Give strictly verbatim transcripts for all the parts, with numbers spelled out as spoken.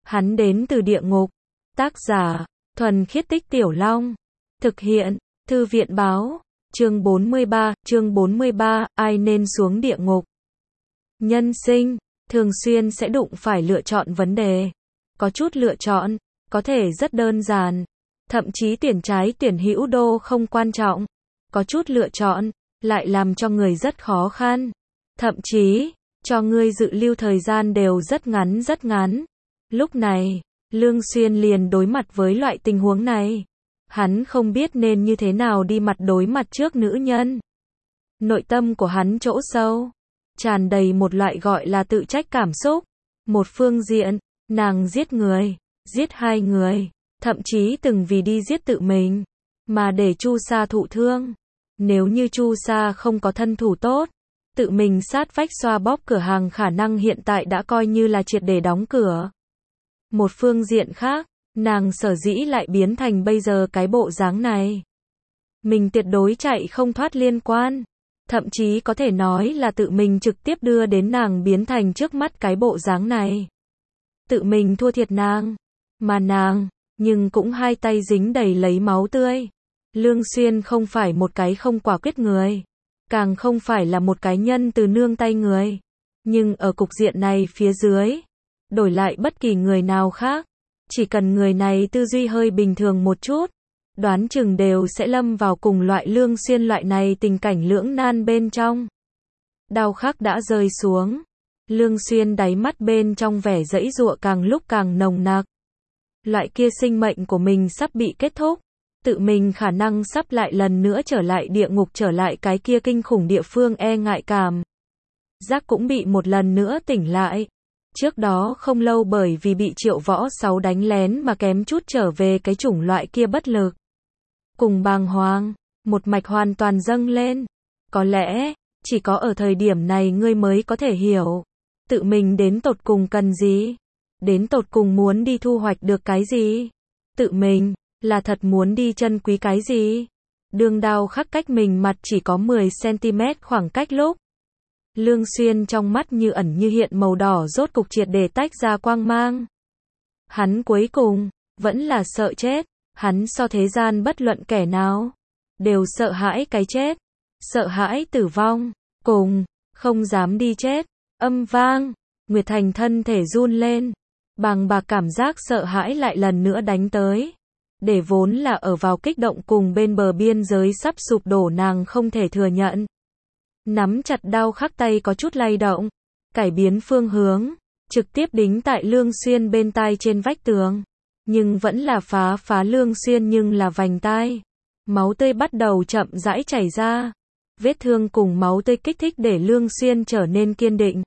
Hắn đến từ địa ngục. Tác giả, Thuần Khiết Tích Tiểu Long. Thực hiện, Thư viện báo. Chương bốn mươi ba, chương bốn mươi ba, ai nên xuống địa ngục? Nhân sinh, thường xuyên sẽ đụng phải lựa chọn vấn đề. Có chút lựa chọn, có thể rất đơn giản. Thậm chí tuyển trái tuyển hữu đô không quan trọng. Có chút lựa chọn, lại làm cho người rất khó khăn. Thậm chí, cho ngươi dự lưu thời gian đều rất ngắn rất ngắn. Lúc này, Lương Xuyên liền đối mặt với loại tình huống này. Hắn không biết nên như thế nào đi mặt đối mặt trước nữ nhân. Nội tâm của hắn chỗ sâu, tràn đầy một loại gọi là tự trách cảm xúc. Một phương diện, nàng giết người, giết hai người, thậm chí từng vì đi giết tự mình, mà để Chu Sa thụ thương. Nếu như Chu Sa không có thân thủ tốt, tự mình sát vách xoa bóp cửa hàng khả năng hiện tại đã coi như là triệt để đóng cửa. Một phương diện khác, nàng sở dĩ lại biến thành bây giờ cái bộ dáng này. Mình tuyệt đối chạy không thoát liên quan. Thậm chí có thể nói là tự mình trực tiếp đưa đến nàng biến thành trước mắt cái bộ dáng này. Tự mình thua thiệt nàng. Mà nàng, nhưng cũng hai tay dính đầy lấy máu tươi. Lương Xuyên không phải một cái không quả quyết người. Càng không phải là một cái nhân từ nương tay người. Nhưng ở cục diện này phía dưới, đổi lại bất kỳ người nào khác, chỉ cần người này tư duy hơi bình thường một chút, đoán chừng đều sẽ lâm vào cùng loại Lương Xuyên loại này tình cảnh lưỡng nan bên trong. Đau khắc đã rơi xuống. Lương Xuyên đáy mắt bên trong vẻ giãy giụa càng lúc càng nồng nặc. Loại kia sinh mệnh của mình sắp bị kết thúc. Tự mình khả năng sắp lại lần nữa trở lại địa ngục, trở lại cái kia kinh khủng địa phương e ngại cảm. Giác cũng bị một lần nữa tỉnh lại. Trước đó không lâu bởi vì bị Triệu Võ Sáu đánh lén mà kém chút trở về cái chủng loại kia bất lực. Cùng bàng hoàng, một mạch hoàn toàn dâng lên. Có lẽ, chỉ có ở thời điểm này ngươi mới có thể hiểu. Tự mình đến tột cùng cần gì? Đến tột cùng muốn đi thu hoạch được cái gì? Tự mình, là thật muốn đi chân quý cái gì? Đường đao khắc cách mình mặt chỉ có mười xăng-ti-mét khoảng cách lúc. Lương Xuyên trong mắt như ẩn như hiện màu đỏ rốt cục triệt để tách ra quang mang. Hắn cuối cùng, vẫn là sợ chết. Hắn so thế gian bất luận kẻ nào, đều sợ hãi cái chết. Sợ hãi tử vong. Cùng, không dám đi chết. Âm vang, Nguyệt Thành thân thể run lên. Bàng bạc cảm giác sợ hãi lại lần nữa đánh tới. Để vốn là ở vào kích động cùng bên bờ biên giới sắp sụp đổ nàng không thể thừa nhận. Nắm chặt đao khắc tay có chút lay động, cải biến phương hướng, trực tiếp đính tại Lương Xuyên bên tai trên vách tường. Nhưng vẫn là phá phá Lương Xuyên nhưng là vành tai. Máu tươi bắt đầu chậm rãi chảy ra. Vết thương cùng máu tươi kích thích để Lương Xuyên trở nên kiên định.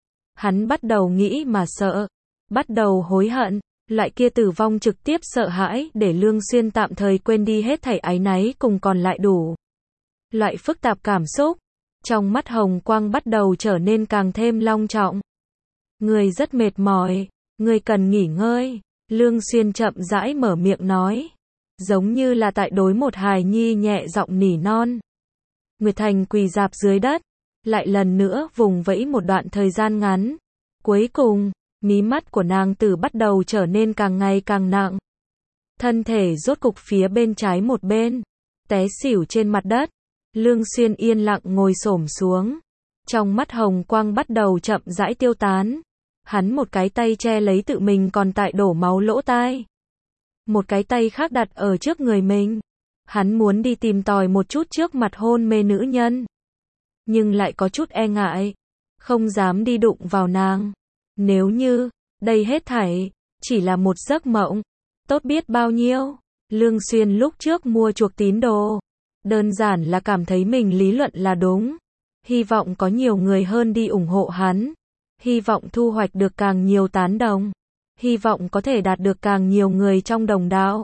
Hắn bắt đầu nghĩ mà sợ, bắt đầu hối hận. Loại kia tử vong trực tiếp sợ hãi để Lương Xuyên tạm thời quên đi hết thảy áy náy cùng còn lại đủ loại phức tạp cảm xúc. Trong mắt hồng quang bắt đầu trở nên càng thêm long trọng. Người rất mệt mỏi, người cần nghỉ ngơi. Lương Xuyên chậm rãi mở miệng nói, giống như là tại đối một hài nhi nhẹ giọng nỉ non. Nguyệt Thành quỳ rạp dưới đất, lại lần nữa vùng vẫy một đoạn thời gian ngắn. Cuối cùng, mí mắt của nàng tử bắt đầu trở nên càng ngày càng nặng. Thân thể rốt cục phía bên trái một bên, té xỉu trên mặt đất. Lương Xuyên yên lặng ngồi xổm xuống. Trong mắt hồng quang bắt đầu chậm rãi tiêu tán. Hắn một cái tay che lấy tự mình còn tại đổ máu lỗ tai. Một cái tay khác đặt ở trước người mình. Hắn muốn đi tìm tòi một chút trước mặt hôn mê nữ nhân. Nhưng lại có chút e ngại. Không dám đi đụng vào nàng. Nếu như, đây hết thảy, chỉ là một giấc mộng. Tốt biết bao nhiêu. Lương Xuyên lúc trước mua chuộc tín đồ. Đơn giản là cảm thấy mình lý luận là đúng. Hy vọng có nhiều người hơn đi ủng hộ hắn. Hy vọng thu hoạch được càng nhiều tán đồng. Hy vọng có thể đạt được càng nhiều người trong đồng đạo.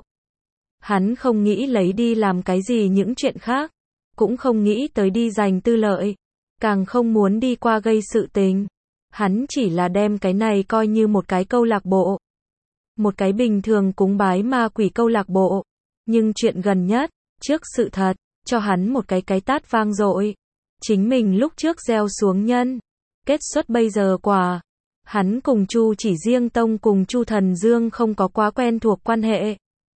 Hắn không nghĩ lấy đi làm cái gì những chuyện khác. Cũng không nghĩ tới đi giành tư lợi. Càng không muốn đi qua gây sự tình. Hắn chỉ là đem cái này coi như một cái câu lạc bộ. Một cái bình thường cúng bái ma quỷ câu lạc bộ. Nhưng chuyện gần nhất, trước sự thật, cho hắn một cái cái tát vang dội. Chính mình lúc trước gieo xuống nhân. Kết xuất bây giờ quả. Hắn cùng Chu Chỉ Riêng Tông cùng Chu Thần Dương không có quá quen thuộc quan hệ.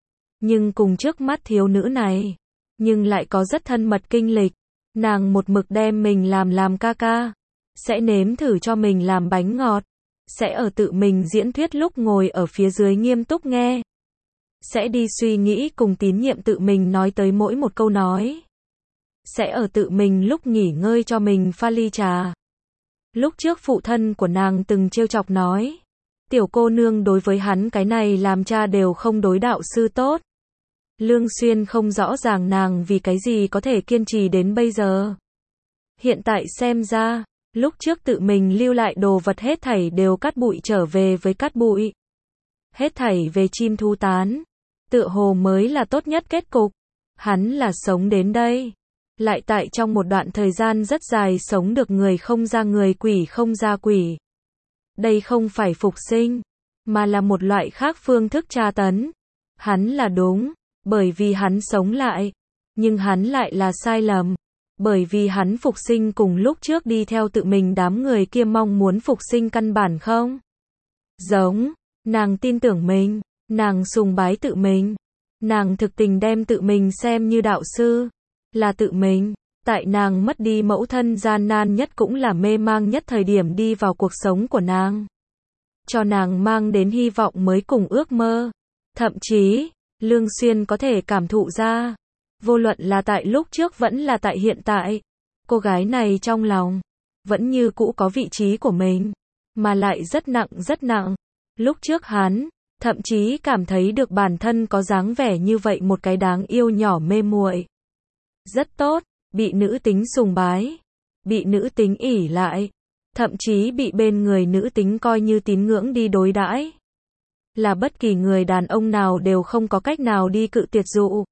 Nhưng cùng trước mắt thiếu nữ này, nhưng lại có rất thân mật kinh lịch. Nàng một mực đem mình làm làm ca ca, sẽ nếm thử cho mình làm bánh ngọt, sẽ ở tự mình diễn thuyết lúc ngồi ở phía dưới nghiêm túc nghe, sẽ đi suy nghĩ cùng tín nhiệm tự mình nói tới mỗi một câu nói, sẽ ở tự mình lúc nghỉ ngơi cho mình pha ly trà. Lúc trước phụ thân của nàng từng trêu chọc nói, tiểu cô nương đối với hắn cái này làm cha đều không đối đạo sư tốt. Lương Xuyên không rõ ràng nàng vì cái gì có thể kiên trì đến bây giờ. Hiện tại xem ra, lúc trước tự mình lưu lại đồ vật hết thảy đều cát bụi trở về với cát bụi. Hết thảy về chim thu tán, tựa hồ mới là tốt nhất kết cục. Hắn là sống đến đây, lại tại trong một đoạn thời gian rất dài sống được người không ra người, quỷ không ra quỷ. Đây không phải phục sinh, mà là một loại khác phương thức tra tấn. Hắn là đúng, bởi vì hắn sống lại, nhưng hắn lại là sai lầm, bởi vì hắn phục sinh cùng lúc trước đi theo tự mình đám người kia mong muốn phục sinh căn bản không giống. Nàng tin tưởng mình, nàng sùng bái tự mình, nàng thực tình đem tự mình xem như đạo sư, là tự mình, tại nàng mất đi mẫu thân gian nan nhất cũng là mê mang nhất thời điểm đi vào cuộc sống của nàng, cho nàng mang đến hy vọng mới cùng ước mơ. Thậm chí, Lương Xuyên có thể cảm thụ ra, vô luận là tại lúc trước vẫn là tại hiện tại, cô gái này trong lòng vẫn như cũ có vị trí của mình, mà lại rất nặng rất nặng. Lúc trước hắn thậm chí cảm thấy được bản thân có dáng vẻ như vậy một cái đáng yêu nhỏ mê muội, rất tốt, bị nữ tính sùng bái, bị nữ tính ỷ lại, thậm chí bị bên người nữ tính coi như tín ngưỡng đi đối đãi, là bất kỳ người đàn ông nào đều không có cách nào đi cự tuyệt dụ.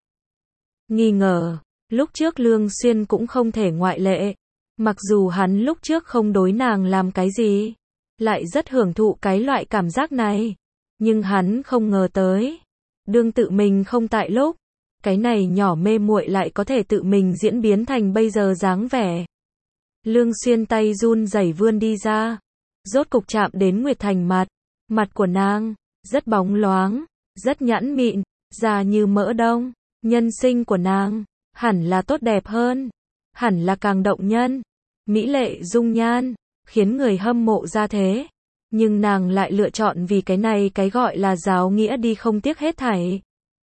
Nghi ngờ, lúc trước Lương Xuyên cũng không thể ngoại lệ, mặc dù hắn lúc trước không đối nàng làm cái gì, lại rất hưởng thụ cái loại cảm giác này, nhưng hắn không ngờ tới, đương tự mình không tại lúc, cái này nhỏ mê muội lại có thể tự mình diễn biến thành bây giờ dáng vẻ. Lương Xuyên tay run rẩy vươn đi ra, rốt cục chạm đến Nguyệt Thành mặt, mặt của nàng rất bóng loáng, rất nhẵn mịn, da như mỡ đông, nhân sinh của nàng hẳn là tốt đẹp hơn, hẳn là càng động nhân, mỹ lệ dung nhan, khiến người hâm mộ ra thế, nhưng nàng lại lựa chọn vì cái này cái gọi là giáo nghĩa đi không tiếc hết thảy.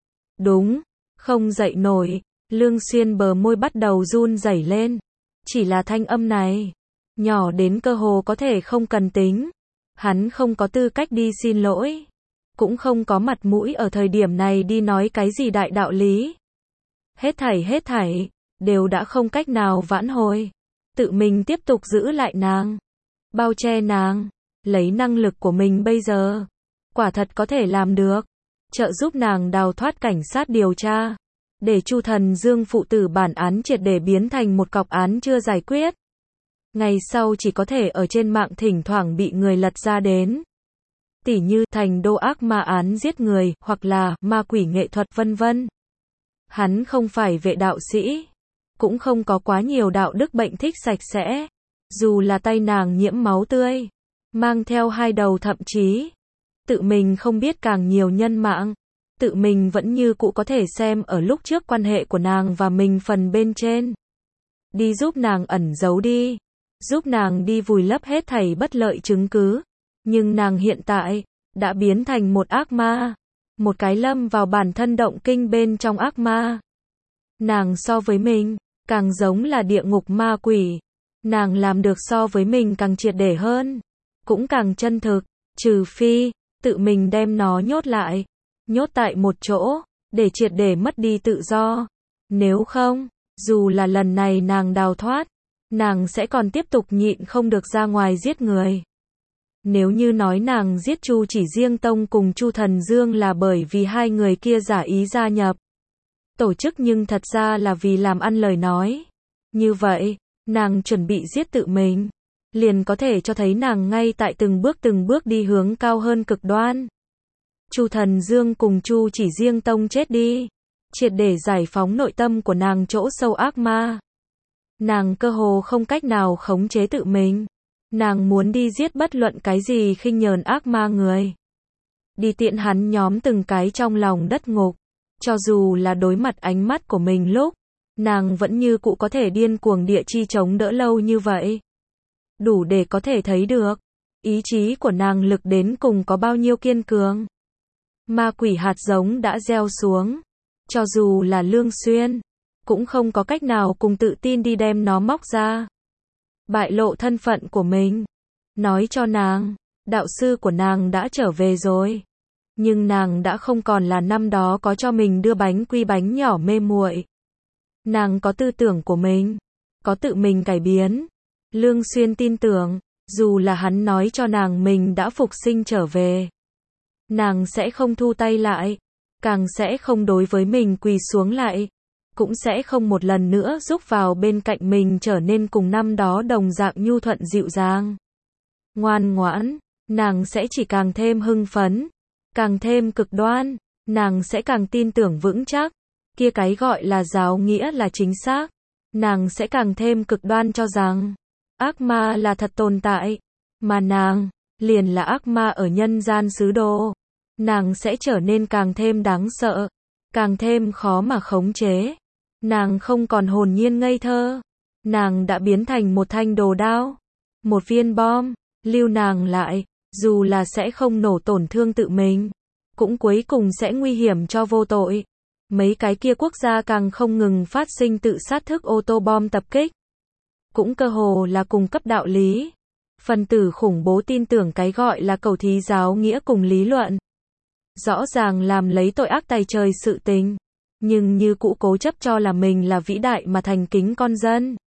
Đúng, không dậy nổi, Lương Xuyên bờ môi bắt đầu run rẩy lên, chỉ là thanh âm này, nhỏ đến cơ hồ có thể không cần tính, hắn không có tư cách đi xin lỗi, cũng không có mặt mũi ở thời điểm này đi nói cái gì đại đạo lý. Hết thảy hết thảy, đều đã không cách nào vãn hồi, tự mình tiếp tục giữ lại nàng, bao che nàng, lấy năng lực của mình bây giờ, quả thật có thể làm được, trợ giúp nàng đào thoát cảnh sát điều tra, để Chu Thần Dương phụ tử bản án triệt để biến thành một cọc án chưa giải quyết. Ngày sau chỉ có thể ở trên mạng thỉnh thoảng bị người lật ra đến. Tỉ như Thành Đô ác ma án giết người, hoặc là ma quỷ nghệ thuật vân vân. Hắn không phải vệ đạo sĩ, cũng không có quá nhiều đạo đức bệnh thích sạch sẽ. Dù là tay nàng nhiễm máu tươi, mang theo hai đầu thậm chí, tự mình không biết càng nhiều nhân mạng, tự mình vẫn như cũ có thể xem ở lúc trước quan hệ của nàng và mình phần bên trên. Đi giúp nàng ẩn giấu đi, giúp nàng đi vùi lấp hết thảy bất lợi chứng cứ. Nhưng nàng hiện tại, đã biến thành một ác ma, một cái lâm vào bản thân động kinh bên trong ác ma. Nàng so với mình, càng giống là địa ngục ma quỷ. Nàng làm được so với mình càng triệt để hơn, cũng càng chân thực, trừ phi, tự mình đem nó nhốt lại, nhốt tại một chỗ, để triệt để mất đi tự do. Nếu không, dù là lần này nàng đào thoát, nàng sẽ còn tiếp tục nhịn không được ra ngoài giết người. Nếu như nói nàng giết Chu Chỉ Riêng Tông cùng Chu Thần Dương là bởi vì hai người kia giả ý gia nhập tổ chức nhưng thật ra là vì làm ăn lời nói, như vậy, nàng chuẩn bị giết tự mình, liền có thể cho thấy nàng ngay tại từng bước từng bước đi hướng cao hơn cực đoan. Chu Thần Dương cùng Chu Chỉ Riêng Tông chết đi, triệt để giải phóng nội tâm của nàng chỗ sâu ác ma. Nàng cơ hồ không cách nào khống chế tự mình. Nàng muốn đi giết bất luận cái gì khinh nhờn ác ma người. Đi tiện hắn nhóm từng cái trong lòng đất ngục. Cho dù là đối mặt ánh mắt của mình lúc, nàng vẫn như cũ có thể điên cuồng địa chi chống đỡ lâu như vậy. Đủ để có thể thấy được, ý chí của nàng lực đến cùng có bao nhiêu kiên cường. Ma quỷ hạt giống đã gieo xuống. Cho dù là Lương Xuyên, cũng không có cách nào cùng tự tin đi đem nó móc ra. Bại lộ thân phận của mình. Nói cho nàng, đạo sư của nàng đã trở về rồi. Nhưng nàng đã không còn là năm đó có cho mình đưa bánh quy bánh nhỏ mê muội. Nàng có tư tưởng của mình, có tự mình cải biến. Lương Xuyên tin tưởng, dù là hắn nói cho nàng mình đã phục sinh trở về, nàng sẽ không thu tay lại, càng sẽ không đối với mình quỳ xuống lại, cũng sẽ không một lần nữa giúp vào bên cạnh mình trở nên cùng năm đó đồng dạng nhu thuận dịu dàng. Ngoan ngoãn, nàng sẽ chỉ càng thêm hưng phấn, càng thêm cực đoan, nàng sẽ càng tin tưởng vững chắc, kia cái gọi là giáo nghĩa là chính xác, nàng sẽ càng thêm cực đoan cho rằng, ác ma là thật tồn tại, mà nàng, liền là ác ma ở nhân gian xứ đồ. Nàng sẽ trở nên càng thêm đáng sợ, càng thêm khó mà khống chế. Nàng không còn hồn nhiên ngây thơ, nàng đã biến thành một thanh đồ đao, một viên bom, lưu nàng lại, dù là sẽ không nổ tổn thương tự mình, cũng cuối cùng sẽ nguy hiểm cho vô tội. Mấy cái kia quốc gia càng không ngừng phát sinh tự sát thức ô tô bom tập kích, cũng cơ hồ là cùng cấp đạo lý. Phần tử khủng bố tin tưởng cái gọi là cầu thí giáo nghĩa cùng lý luận. Rõ ràng làm lấy tội ác tày trời sự tình, nhưng như cũ cố chấp cho là mình là vĩ đại mà thành kính con dân.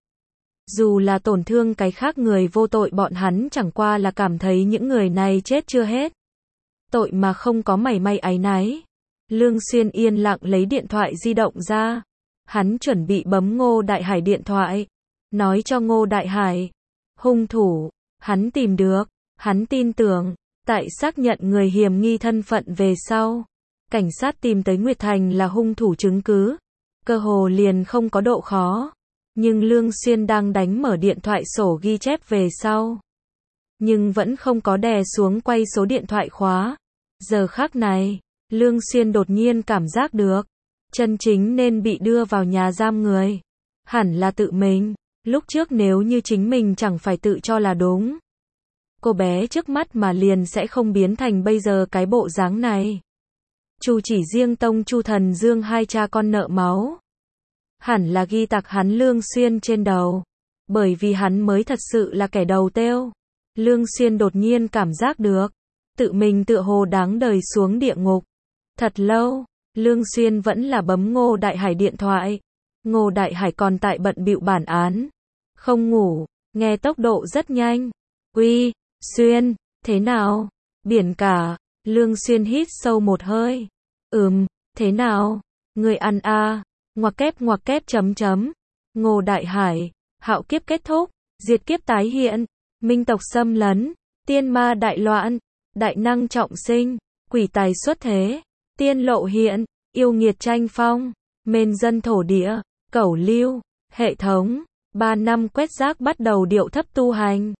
Dù là tổn thương cái khác người vô tội, bọn hắn chẳng qua là cảm thấy những người này chết chưa hết. Tội mà không có mảy may áy náy. Lương Xuyên yên lặng lấy điện thoại di động ra. Hắn chuẩn bị bấm Ngô Đại Hải điện thoại. Nói cho Ngô Đại Hải. Hung thủ, hắn tìm được. Hắn tin tưởng, tại xác nhận người hiểm nghi thân phận về sau, cảnh sát tìm tới Nguyệt Thành là hung thủ chứng cứ. Cơ hồ liền không có độ khó. Nhưng Lương Xuyên đang đánh mở điện thoại sổ ghi chép về sau. Nhưng vẫn không có đè xuống quay số điện thoại khóa. Giờ khắc này, Lương Xuyên đột nhiên cảm giác được, chân chính nên bị đưa vào nhà giam người. Hẳn là tự mình, lúc trước nếu như chính mình chẳng phải tự cho là đúng. Cô bé trước mắt mà liền sẽ không biến thành bây giờ cái bộ dáng này. Chu chỉ riêng tông Chu Thần Dương hai cha con nợ máu. Hẳn là ghi tặc hắn Lương Xuyên trên đầu. Bởi vì hắn mới thật sự là kẻ đầu têu. Lương Xuyên đột nhiên cảm giác được, tự mình tựa hồ đáng đời xuống địa ngục. Thật lâu, Lương Xuyên vẫn là bấm Ngô Đại Hải điện thoại. Ngô Đại Hải còn tại bận bịu bản án. Không ngủ, nghe tốc độ rất nhanh. Uy, Xuyên, thế nào? Biển cả, Lương Xuyên hít sâu một hơi. Ừm, thế nào? Người ăn a? Ngoặc kép ngoặc kép chấm chấm. Ngô Đại Hải, hạo kiếp kết thúc, diệt kiếp tái hiện, minh tộc xâm lấn, tiên ma đại loạn, đại năng trọng sinh, quỷ tài xuất thế, tiên lộ hiện, yêu nghiệt tranh phong, mên dân thổ địa, cẩu lưu, hệ thống, ba năm quét rác bắt đầu điệu thấp tu hành.